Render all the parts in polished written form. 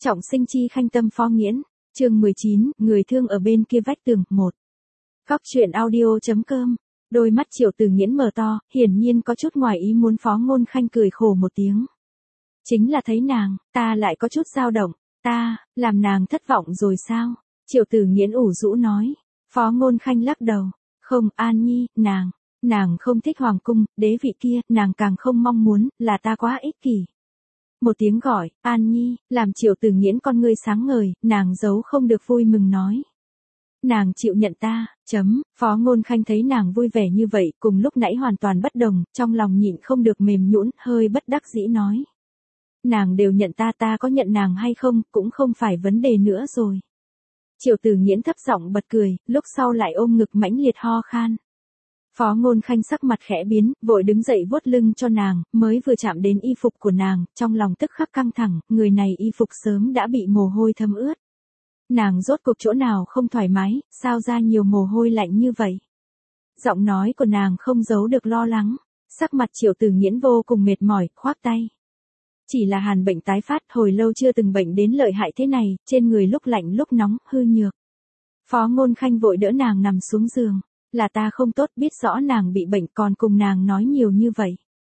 Trọng sinh chi khanh tâm Phó Nghiễn, chương 19, người thương ở bên kia vách tường, 1. Góc truyện audio.com, đôi mắt Triệu Từ Nghiễn mở to, hiển nhiên có chút ngoài ý muốn. Phó Ngôn Khanh cười khổ một tiếng. Chính là thấy nàng, ta lại có chút dao động, ta, làm nàng thất vọng rồi sao? Triệu Từ Nghiễn ủ rũ nói. Phó Ngôn Khanh lắc đầu, không, An Nhi, nàng không thích hoàng cung, đế vị kia, nàng càng không mong muốn, là ta quá ích kỷ. Một tiếng gọi, An Nhi, làm Triệu Từ Nghiễn con ngươi sáng ngời, nàng giấu không được vui mừng nói. Nàng chịu nhận ta, Phó Ngôn Khanh thấy nàng vui vẻ như vậy, cùng lúc nãy hoàn toàn bất đồng, trong lòng nhịn không được mềm nhũn, hơi bất đắc dĩ nói. Nàng đều nhận ta, ta có nhận nàng hay không, cũng không phải vấn đề nữa rồi. Triệu Từ Nghiễn thấp giọng bật cười, lúc sau lại ôm ngực mãnh liệt ho khan. Phó Ngôn Khanh sắc mặt khẽ biến, vội đứng dậy vuốt lưng cho nàng, mới vừa chạm đến y phục của nàng, trong lòng tức khắc căng thẳng, người này y phục sớm đã bị mồ hôi thấm ướt. Nàng rốt cuộc chỗ nào không thoải mái, sao ra nhiều mồ hôi lạnh như vậy? Giọng nói của nàng không giấu được lo lắng, sắc mặt Triệu Từ Nghiễn vô cùng mệt mỏi, khoác tay. Chỉ là hàn bệnh tái phát, hồi lâu chưa từng bệnh đến lợi hại thế này, trên người lúc lạnh lúc nóng, hư nhược. Phó Ngôn Khanh vội đỡ nàng nằm xuống giường. Là ta không tốt, biết rõ nàng bị bệnh còn cùng nàng nói nhiều như vậy.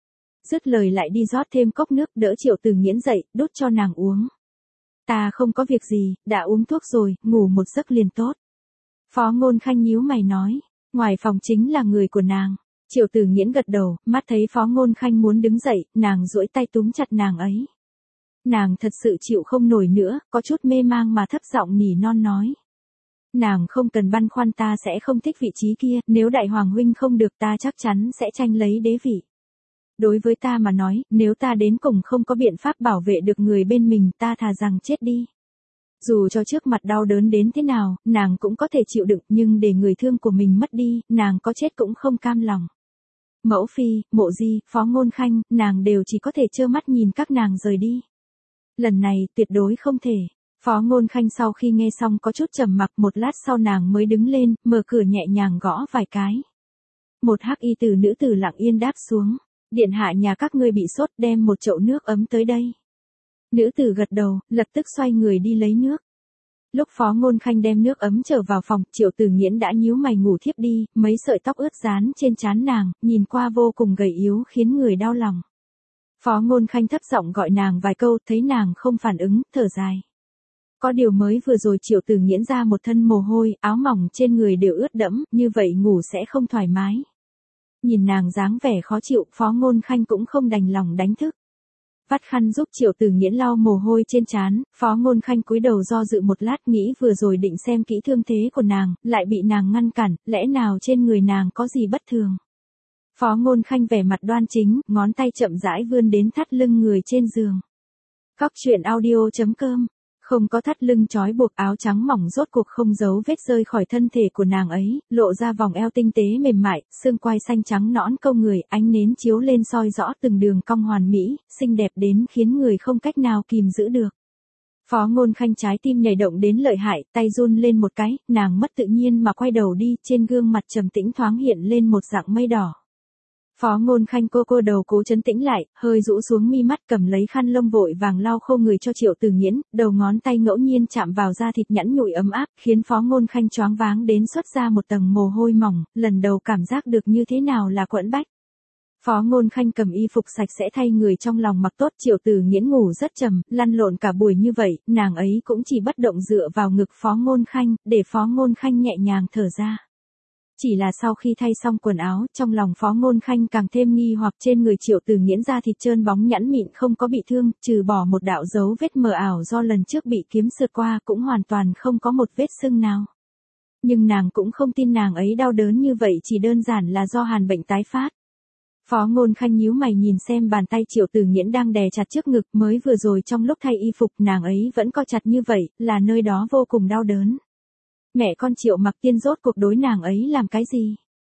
Dứt lời lại đi rót thêm cốc nước, đỡ Triệu Từ Nghiễn dậy, đút cho nàng uống. Ta không có việc gì, đã uống thuốc rồi, ngủ một giấc liền tốt. Phó Ngôn Khanh nhíu mày nói, ngoài phòng chính là người của nàng. Triệu Từ Nghiễn gật đầu, mắt thấy Phó Ngôn Khanh muốn đứng dậy, nàng duỗi tay túm chặt nàng ấy. Nàng thật sự chịu không nổi nữa, có chút mê mang mà thấp giọng nỉ non nói. Nàng không cần băn khoăn, ta sẽ không thích vị trí kia, nếu đại hoàng huynh không được ta chắc chắn sẽ tranh lấy đế vị. Đối với ta mà nói, nếu ta đến cùng không có biện pháp bảo vệ được người bên mình, ta thà rằng chết đi. Dù cho trước mặt đau đớn đến thế nào, nàng cũng có thể chịu đựng, nhưng để người thương của mình mất đi, nàng có chết cũng không cam lòng. Mẫu phi, Mộ Di, Phó Ngôn Khanh, nàng đều chỉ có thể trơ mắt nhìn các nàng rời đi. Lần này, tuyệt đối không thể. Phó Ngôn Khanh sau khi nghe xong có chút trầm mặc, một lát sau nàng mới đứng lên, mở cửa nhẹ nhàng gõ vài cái. Một hắc y tử nữ tử lặng yên đáp xuống. Điện hạ nhà các ngươi bị sốt, đem một chậu nước ấm tới đây. Nữ tử gật đầu, lập tức xoay người đi lấy nước. Lúc Phó Ngôn Khanh đem nước ấm trở vào phòng, Triệu Từ Nghiễn đã nhíu mày ngủ thiếp đi, mấy sợi tóc ướt dán trên trán nàng, nhìn qua vô cùng gầy yếu khiến người đau lòng. Phó Ngôn Khanh thấp giọng gọi nàng vài câu, thấy nàng không phản ứng, thở dài. Có điều mới vừa rồi Triệu Từ Nghiễn ra một thân mồ hôi, áo mỏng trên người đều ướt đẫm, như vậy ngủ sẽ không thoải mái. Nhìn nàng dáng vẻ khó chịu, Phó Ngôn Khanh cũng không đành lòng đánh thức. Vắt khăn giúp Triệu Từ Nghiễn lau mồ hôi trên trán, Phó Ngôn Khanh cúi đầu do dự một lát, nghĩ vừa rồi định xem kỹ thương thế của nàng, lại bị nàng ngăn cản, lẽ nào trên người nàng có gì bất thường. Phó Ngôn Khanh vẻ mặt đoan chính, ngón tay chậm rãi vươn đến thắt lưng người trên giường. Góc truyện audio.com. Không có thắt lưng trói buộc, áo trắng mỏng rốt cuộc không giấu vết rơi khỏi thân thể của nàng ấy, lộ ra vòng eo tinh tế mềm mại, xương quai xanh trắng nõn câu người, ánh nến chiếu lên soi rõ từng đường cong hoàn mỹ, xinh đẹp đến khiến người không cách nào kìm giữ được. Phó Ngôn Khanh trái tim nhảy động đến lợi hại, tay run lên một cái, nàng mất tự nhiên mà quay đầu đi, trên gương mặt trầm tĩnh thoáng hiện lên một dạng mây đỏ. Phó Ngôn Khanh cô đầu cố trấn tĩnh lại, hơi rũ xuống mi mắt, cầm lấy khăn lông vội vàng lau khô người cho Triệu Từ Nghiễn, đầu ngón tay ngẫu nhiên chạm vào da thịt nhẵn nhụi ấm áp, khiến Phó Ngôn Khanh choáng váng đến xuất ra một tầng mồ hôi mỏng, lần đầu cảm giác được như thế nào là quẫn bách. Phó Ngôn Khanh cầm y phục sạch sẽ thay người trong lòng mặc tốt, Triệu Từ Nghiễn ngủ rất trầm, lăn lộn cả buổi như vậy, nàng ấy cũng chỉ bất động dựa vào ngực Phó Ngôn Khanh, để Phó Ngôn Khanh nhẹ nhàng thở ra. Chỉ là sau khi thay xong quần áo, trong lòng Phó Ngôn Khanh càng thêm nghi hoặc, trên người Triệu Từ Nghiễn da thịt trơn bóng nhẵn mịn không có bị thương, trừ bỏ một đạo dấu vết mờ ảo do lần trước bị kiếm sượt qua, cũng hoàn toàn không có một vết sưng nào. Nhưng nàng cũng không tin nàng ấy đau đớn như vậy chỉ đơn giản là do hàn bệnh tái phát. Phó Ngôn Khanh nhíu mày nhìn xem bàn tay Triệu Từ Nghiễn đang đè chặt trước ngực, mới vừa rồi trong lúc thay y phục nàng ấy vẫn co chặt như vậy, là nơi đó vô cùng đau đớn. Mẹ con Triệu Mặc Tiên rốt cuộc đối nàng ấy làm cái gì?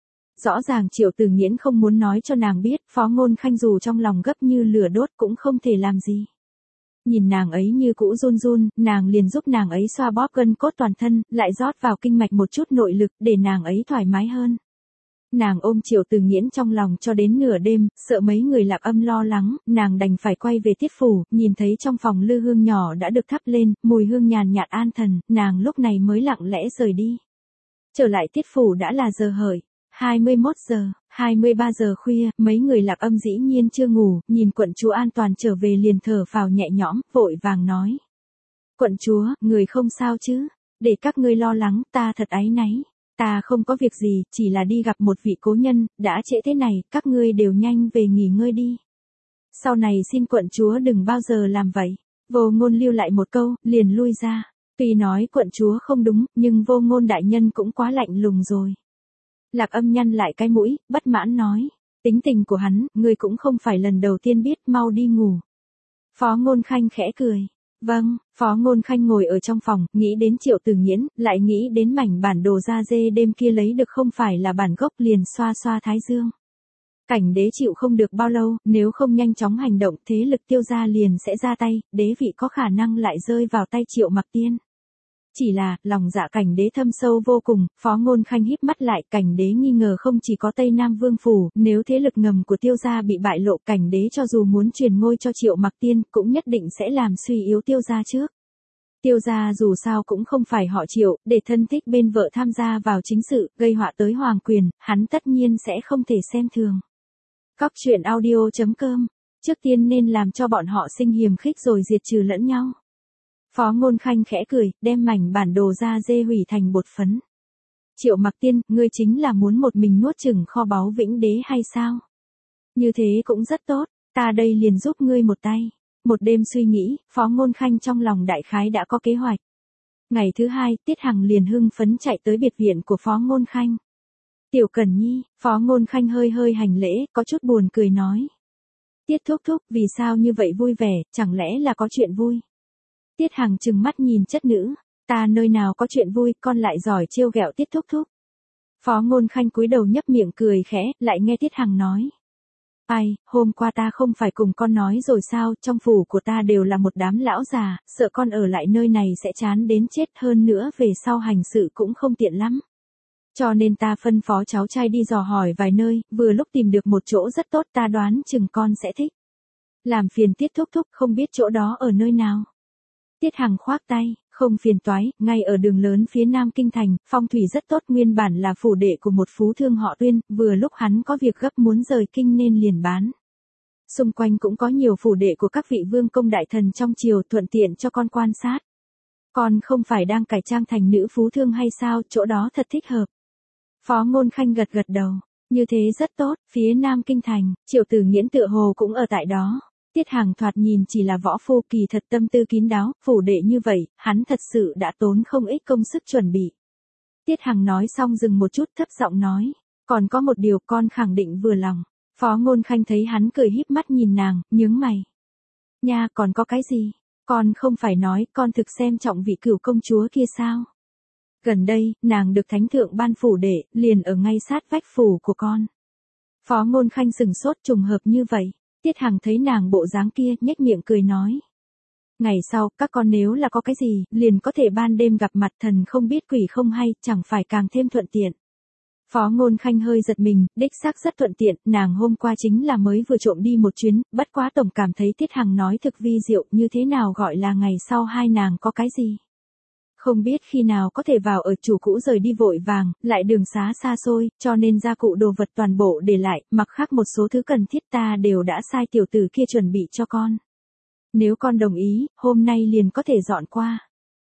Rõ ràng Triệu Từ Nghiễn không muốn nói cho nàng biết, Phó Ngôn Khanh dù trong lòng gấp như lửa đốt cũng không thể làm gì. Nhìn nàng ấy như cũ run run, nàng liền giúp nàng ấy xoa bóp gân cốt toàn thân, lại rót vào kinh mạch một chút nội lực, để nàng ấy thoải mái hơn. Nàng ôm Triệu Từ Nghiễn trong lòng cho đến nửa đêm, sợ mấy người Lạc Âm lo lắng, nàng đành phải quay về Tiết phủ, nhìn thấy trong phòng lư hương nhỏ đã được thắp lên, mùi hương nhàn nhạt an thần, nàng lúc này mới lặng lẽ rời đi. Trở lại Tiết phủ đã là giờ hợi, 21 giờ, 23 giờ khuya, mấy người Lạc Âm dĩ nhiên chưa ngủ, nhìn quận chúa an toàn trở về liền thở phào nhẹ nhõm, vội vàng nói. Quận chúa, người không sao chứ, để các ngươi lo lắng, ta thật áy náy. Ta không có việc gì, chỉ là đi gặp một vị cố nhân, đã trễ thế này, các ngươi đều nhanh về nghỉ ngơi đi. Sau này xin quận chúa đừng bao giờ làm vậy. Vô Ngôn lưu lại một câu, liền lui ra. Tuy nói quận chúa không đúng, nhưng Vô Ngôn đại nhân cũng quá lạnh lùng rồi. Lạc Âm nhăn lại cái mũi, bất mãn nói. Tính tình của hắn, ngươi cũng không phải lần đầu tiên biết, mau đi ngủ. Phó Ngôn Khanh khẽ cười. Vâng, Phó Ngôn Khanh ngồi ở trong phòng, nghĩ đến Triệu Từ Nghiễn, lại nghĩ đến mảnh bản đồ da dê đêm kia lấy được không phải là bản gốc, liền xoa xoa thái dương. Cảnh đế chịu không được bao lâu, nếu không nhanh chóng hành động thế lực Tiêu gia liền sẽ ra tay, đế vị có khả năng lại rơi vào tay Triệu Mặc Tiên. Chỉ là, lòng dạ cảnh đế thâm sâu vô cùng, Phó Ngôn Khanh híp mắt lại, cảnh đế nghi ngờ không chỉ có Tây Nam Vương Phủ, nếu thế lực ngầm của Tiêu gia bị bại lộ, cảnh đế cho dù muốn truyền ngôi cho Triệu Mặc Tiên, cũng nhất định sẽ làm suy yếu Tiêu gia trước. Tiêu gia dù sao cũng không phải họ Triệu, để thân thích bên vợ tham gia vào chính sự, gây họa tới hoàng quyền, hắn tất nhiên sẽ không thể xem thường. Cóc truyện audio.com, trước tiên nên làm cho bọn họ sinh hiềm khích rồi diệt trừ lẫn nhau. Phó Ngôn Khanh khẽ cười, đem mảnh bản đồ da dê hủy thành bột phấn. Triệu Mặc Tiên, ngươi chính là muốn một mình nuốt chửng kho báu Vĩnh Đế hay sao? Như thế cũng rất tốt, ta đây liền giúp ngươi một tay. Một đêm suy nghĩ, Phó Ngôn Khanh trong lòng đại khái đã có kế hoạch. Ngày thứ hai, Tiết Hằng liền hưng phấn chạy tới biệt viện của Phó Ngôn Khanh. Tiểu Cẩn Nhi, Phó Ngôn Khanh hơi hơi hành lễ, có chút buồn cười nói. Tiết thúc thúc, vì sao như vậy vui vẻ, chẳng lẽ là có chuyện vui? Tiết Hằng trừng mắt nhìn chất nữ, ta nơi nào có chuyện vui, con lại giỏi trêu ghẹo Tiết thúc thúc. Phó Ngôn Khanh cúi đầu nhấp miệng cười khẽ, lại nghe Tiết Hằng nói. Ai, hôm qua ta không phải cùng con nói rồi sao, trong phủ của ta đều là một đám lão già, sợ con ở lại nơi này sẽ chán đến chết, hơn nữa về sau hành sự cũng không tiện lắm. Cho nên ta phân phó cháu trai đi dò hỏi vài nơi, vừa lúc tìm được một chỗ rất tốt, ta đoán chừng con sẽ thích. Làm phiền Tiết thúc thúc, không biết chỗ đó ở nơi nào. Tiết Hằng khoác tay, không phiền toái, ngay ở đường lớn phía nam kinh thành, phong thủy rất tốt, nguyên bản là phủ đệ của một phú thương họ Tuyên, vừa lúc hắn có việc gấp muốn rời kinh nên liền bán. Xung quanh cũng có nhiều phủ đệ của các vị vương công đại thần trong triều, thuận tiện cho con quan sát. Con không phải đang cải trang thành nữ phú thương hay sao, chỗ đó thật thích hợp. Phó Ngôn Khanh gật gật đầu, như thế rất tốt, phía nam kinh thành, Triệu Từ Nghiễn tựa hồ cũng ở tại đó. Tiết Hằng thoạt nhìn chỉ là võ phu, kỳ thật tâm tư kín đáo, phủ đệ như vậy, hắn thật sự đã tốn không ít công sức chuẩn bị. Tiết Hằng nói xong dừng một chút, thấp giọng nói, còn có một điều con khẳng định vừa lòng. Phó Ngôn Khanh thấy hắn cười híp mắt nhìn nàng, nhướng mày. Nha, còn có cái gì? Con không phải nói con thực xem trọng vị Cửu công chúa kia sao? Gần đây, nàng được thánh thượng ban phủ đệ, liền ở ngay sát vách phủ của con. Phó Ngôn Khanh sừng sốt, trùng hợp như vậy. Tiết Hằng thấy nàng bộ dáng kia, nhếch miệng cười nói. Ngày sau, các con nếu là có cái gì, liền có thể ban đêm gặp mặt, thần không biết quỷ không hay, chẳng phải càng thêm thuận tiện. Phó Ngôn Khanh hơi giật mình, đích xác rất thuận tiện, nàng hôm qua chính là mới vừa trộm đi một chuyến, bất quá tổng cảm thấy Tiết Hằng nói thực vi diệu, như thế nào gọi là ngày sau hai nàng có cái gì. Không biết khi nào có thể vào ở, chủ cũ rời đi vội vàng, lại đường xá xa xôi, cho nên gia cụ đồ vật toàn bộ để lại, mặc khác một số thứ cần thiết ta đều đã sai tiểu tử kia chuẩn bị cho con. Nếu con đồng ý, hôm nay liền có thể dọn qua.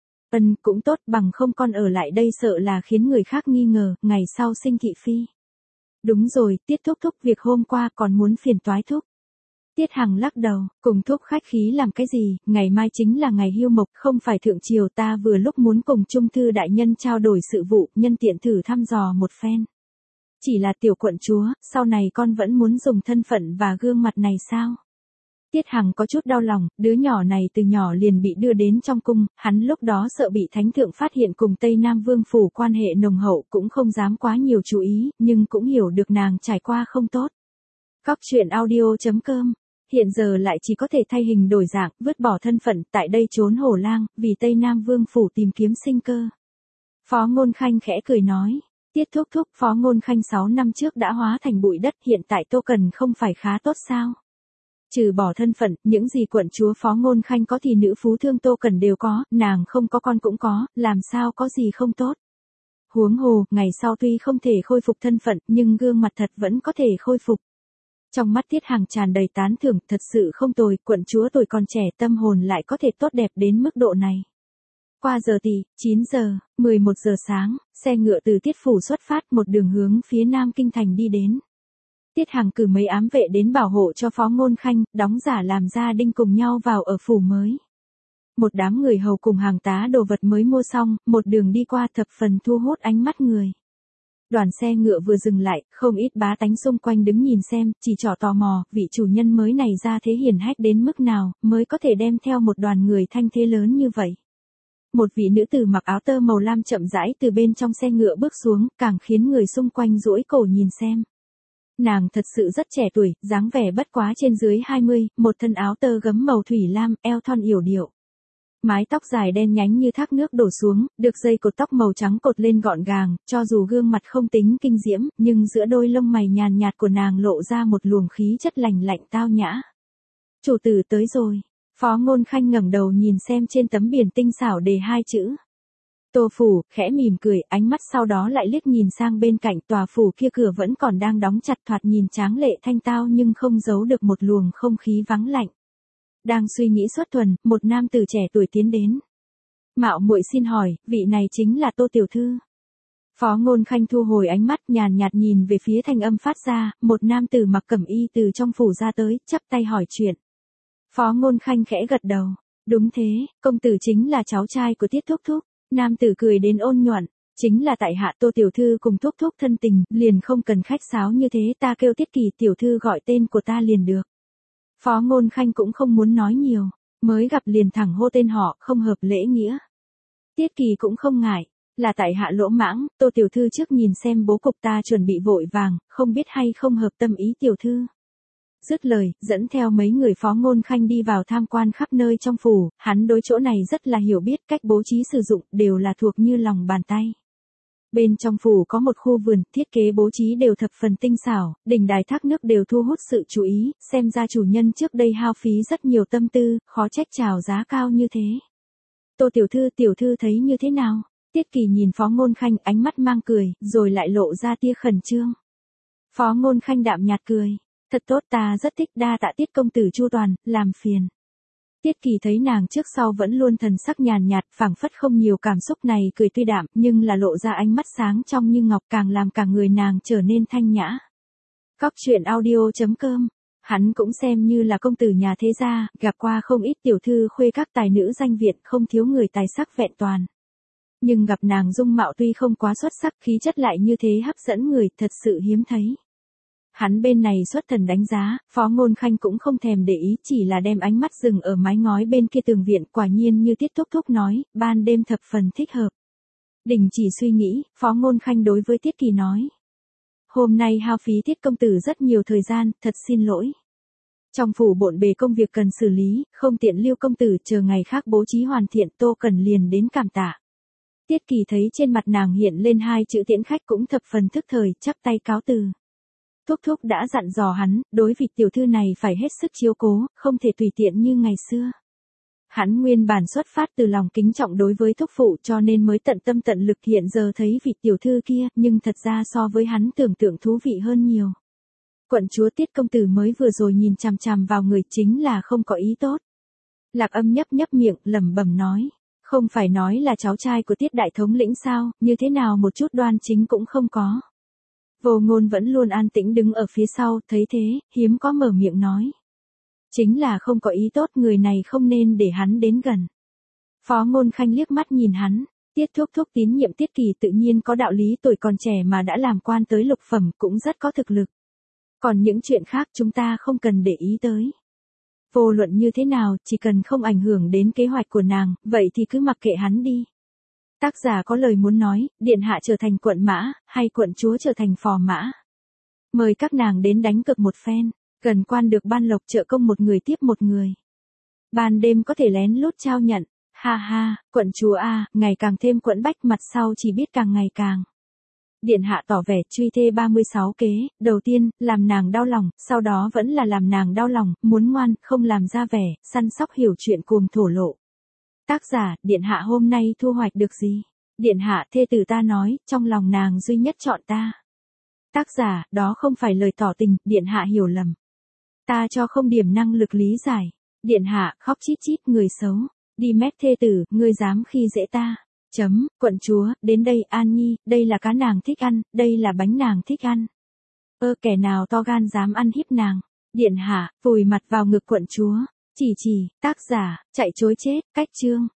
Cũng tốt, bằng không con ở lại đây sợ là khiến người khác nghi ngờ, ngày sau sinh thị phi. Đúng rồi, Tiết thúc thúc, việc hôm qua còn muốn phiền toái thúc. Tiết Hằng lắc đầu, cùng thúc khách khí làm cái gì, ngày mai chính là ngày hưu mộc, không phải thượng triều, ta vừa lúc muốn cùng Trung thư đại nhân trao đổi sự vụ, nhân tiện thử thăm dò một phen. Chỉ là tiểu quận chúa, sau này con vẫn muốn dùng thân phận và gương mặt này sao? Tiết Hằng có chút đau lòng, đứa nhỏ này từ nhỏ liền bị đưa đến trong cung, hắn lúc đó sợ bị thánh thượng phát hiện cùng Tây Nam Vương phủ quan hệ nồng hậu, cũng không dám quá nhiều chú ý, nhưng cũng hiểu được nàng trải qua không tốt. Cóc truyện audio.com, hiện giờ lại chỉ có thể thay hình đổi dạng, vứt bỏ thân phận, tại đây trốn hổ lang, vì Tây Nam Vương phủ tìm kiếm sinh cơ. Phó Ngôn Khanh khẽ cười nói, Tiết thúc thúc, Phó Ngôn Khanh 6 năm trước đã hóa thành bụi đất, hiện tại Tô Cần không phải khá tốt sao? Trừ bỏ thân phận, những gì quận chúa Phó Ngôn Khanh có thì nữ phú thương Tô Cần đều có, nàng không có con cũng có, làm sao có gì không tốt. Huống hồ, ngày sau tuy không thể khôi phục thân phận, nhưng gương mặt thật vẫn có thể khôi phục. Trong mắt Tiết Hằng tràn đầy tán thưởng, thật sự không tồi, quận chúa tuổi còn trẻ tâm hồn lại có thể tốt đẹp đến mức độ này. Qua giờ tì, 9 giờ, 11 giờ sáng, xe ngựa từ Tiết Phủ xuất phát một đường hướng phía Nam Kinh Thành đi đến. Tiết Hằng cử mấy ám vệ đến bảo hộ cho Phó Ngôn Khanh, đóng giả làm gia đinh cùng nhau vào ở phủ mới. Một đám người hầu cùng hàng tá đồ vật mới mua xong, một đường đi qua thập phần thu hút ánh mắt người. Đoàn xe ngựa vừa dừng lại, không ít bá tánh xung quanh đứng nhìn xem, chỉ trỏ tò mò, vị chủ nhân mới này ra thế hiển hách đến mức nào, mới có thể đem theo một đoàn người thanh thế lớn như vậy. Một vị nữ tử mặc áo tơ màu lam chậm rãi từ bên trong xe ngựa bước xuống, càng khiến người xung quanh duỗi cổ nhìn xem. Nàng thật sự rất trẻ tuổi, dáng vẻ bất quá trên dưới 20, một thân áo tơ gấm màu thủy lam, eo thon yểu điệu. Mái tóc dài đen nhánh như thác nước đổ xuống, được dây cột tóc màu trắng cột lên gọn gàng, cho dù gương mặt không tính kinh diễm, nhưng giữa đôi lông mày nhàn nhạt của nàng lộ ra một luồng khí chất lành lạnh tao nhã. Chủ tử tới rồi. Phó Ngôn Khanh ngẩng đầu nhìn xem trên tấm biển tinh xảo đề hai chữ. Tô phủ, khẽ mỉm cười, ánh mắt sau đó lại liếc nhìn sang bên cạnh tòa phủ kia, cửa vẫn còn đang đóng chặt, thoạt nhìn tráng lệ thanh tao nhưng không giấu được một luồng không khí vắng lạnh. Đang suy nghĩ xuất thuần, một nam tử trẻ tuổi tiến đến. Mạo muội xin hỏi, vị này chính là Tô tiểu thư. Phó Ngôn Khanh thu hồi ánh mắt, nhàn nhạt nhìn về phía thanh âm phát ra, một nam tử mặc cẩm y từ trong phủ ra tới, chắp tay hỏi chuyện. Phó Ngôn Khanh khẽ gật đầu. Đúng thế, công tử chính là cháu trai của Tiết thúc thúc. Nam tử cười đến ôn nhuận. Chính là tại hạ Tô tiểu thư cùng thúc thúc thân tình, liền không cần khách sáo như thế, ta kêu Tiết Kỳ tiểu thư gọi tên của ta liền được. Phó Ngôn Khanh cũng không muốn nói nhiều, mới gặp liền thẳng hô tên họ, không hợp lễ nghĩa. Tiết Kỳ cũng không ngại, là tại hạ lỗ mãng, Tô tiểu thư trước nhìn xem bố cục ta chuẩn bị vội vàng, không biết hay không hợp tâm ý tiểu thư. Dứt lời, dẫn theo mấy người Phó Ngôn Khanh đi vào tham quan khắp nơi trong phủ, hắn đối chỗ này rất là hiểu biết, cách bố trí sử dụng đều là thuộc như lòng bàn tay. Bên trong phủ có một khu vườn, thiết kế bố trí đều thập phần tinh xảo, đỉnh đài thác nước đều thu hút sự chú ý, xem ra chủ nhân trước đây hao phí rất nhiều tâm tư, khó trách chào giá cao như thế. Tô tiểu thư thấy như thế nào? Tiết Kỳ nhìn Phó Ngôn Khanh, ánh mắt mang cười, rồi lại lộ ra tia khẩn trương. Phó Ngôn Khanh đạm nhạt cười. Thật tốt, ta rất thích, đa tạ Tiết công tử chu toàn, làm phiền. Tiết Kỳ thấy nàng trước sau vẫn luôn thần sắc nhàn nhạt, phảng phất không nhiều cảm xúc này, cười tuy đạm, nhưng là lộ ra ánh mắt sáng trong như ngọc, càng làm cả người nàng trở nên thanh nhã. Cóc truyện audio.com. Hắn cũng xem như là công tử nhà thế gia, gặp qua không ít tiểu thư khuê các tài nữ danh viện, không thiếu người tài sắc vẹn toàn. Nhưng gặp nàng dung mạo tuy không quá xuất sắc, khí chất lại như thế hấp dẫn người, thật sự hiếm thấy. Hắn bên này xuất thần đánh giá, Phó Ngôn Khanh cũng không thèm để ý, chỉ là đem ánh mắt dừng ở mái ngói bên kia tường viện, quả nhiên như Tiết thúc thúc nói, ban đêm thập phần thích hợp. Đình chỉ suy nghĩ, Phó Ngôn Khanh đối với Tiết Kỳ nói. Hôm nay hao phí Tiết công tử rất nhiều thời gian, thật xin lỗi. Trong phủ bộn bề công việc cần xử lý, không tiện lưu công tử, chờ ngày khác bố trí hoàn thiện, Tô cần liền đến cảm tạ. Tiết Kỳ thấy trên mặt nàng hiện lên hai chữ tiễn khách cũng thập phần thức thời, chắp tay cáo từ. Thúc thúc đã dặn dò hắn, đối vị tiểu thư này phải hết sức chiếu cố, không thể tùy tiện như ngày xưa. Hắn nguyên bản xuất phát từ lòng kính trọng đối với thúc phụ, cho nên mới tận tâm tận lực, hiện giờ thấy vị tiểu thư kia, nhưng thật ra so với hắn tưởng tượng thú vị hơn nhiều. Quận chúa Tiết công tử mới vừa rồi nhìn chằm chằm vào người, chính là không có ý tốt. Lạc Âm nhấp nhấp miệng, lẩm bẩm nói, không phải nói là cháu trai của Tiết đại thống lĩnh sao, như thế nào một chút đoan chính cũng không có. Vô Ngôn vẫn luôn an tĩnh đứng ở phía sau, thấy thế, hiếm có mở miệng nói. Chính là không có ý tốt, người này không nên để hắn đến gần. Phó Ngôn Khanh liếc mắt nhìn hắn, Tiết thúc thúc tín nhiệm Tiết Kỳ tự nhiên có đạo lý, tuổi còn trẻ mà đã làm quan tới lục phẩm cũng rất có thực lực. Còn những chuyện khác chúng ta không cần để ý tới. Vô luận như thế nào, chỉ cần không ảnh hưởng đến kế hoạch của nàng, vậy thì cứ mặc kệ hắn đi. Tác giả có lời muốn nói, điện hạ trở thành quận mã, hay quận chúa trở thành phò mã. Mời các nàng đến đánh cược một phen, gần quan được ban lộc trợ công một người tiếp một người. Ban đêm có thể lén lút trao nhận, ha ha, quận chúa a, ngày càng thêm quẫn bách, mặt sau chỉ biết càng ngày càng. Điện hạ tỏ vẻ truy thê 36 kế, đầu tiên, làm nàng đau lòng, sau đó vẫn là làm nàng đau lòng, muốn ngoan, không làm ra vẻ, săn sóc hiểu chuyện cuồng thổ lộ. Tác giả, điện hạ hôm nay thu hoạch được gì? Điện hạ thê tử ta nói, trong lòng nàng duy nhất chọn ta. Tác giả, đó không phải lời tỏ tình, điện hạ hiểu lầm. Ta cho không điểm năng lực lý giải. Điện hạ, khóc chít chít, người xấu. Đi mét thê tử, ngươi dám khi dễ ta. Quận chúa, đến đây An Nhi, đây là cá nàng thích ăn, đây là bánh nàng thích ăn. Kẻ nào to gan dám ăn hiếp nàng. Điện hạ, vùi mặt vào ngực quận chúa. Chỉ, tác giả, chạy chối chết, cách chương.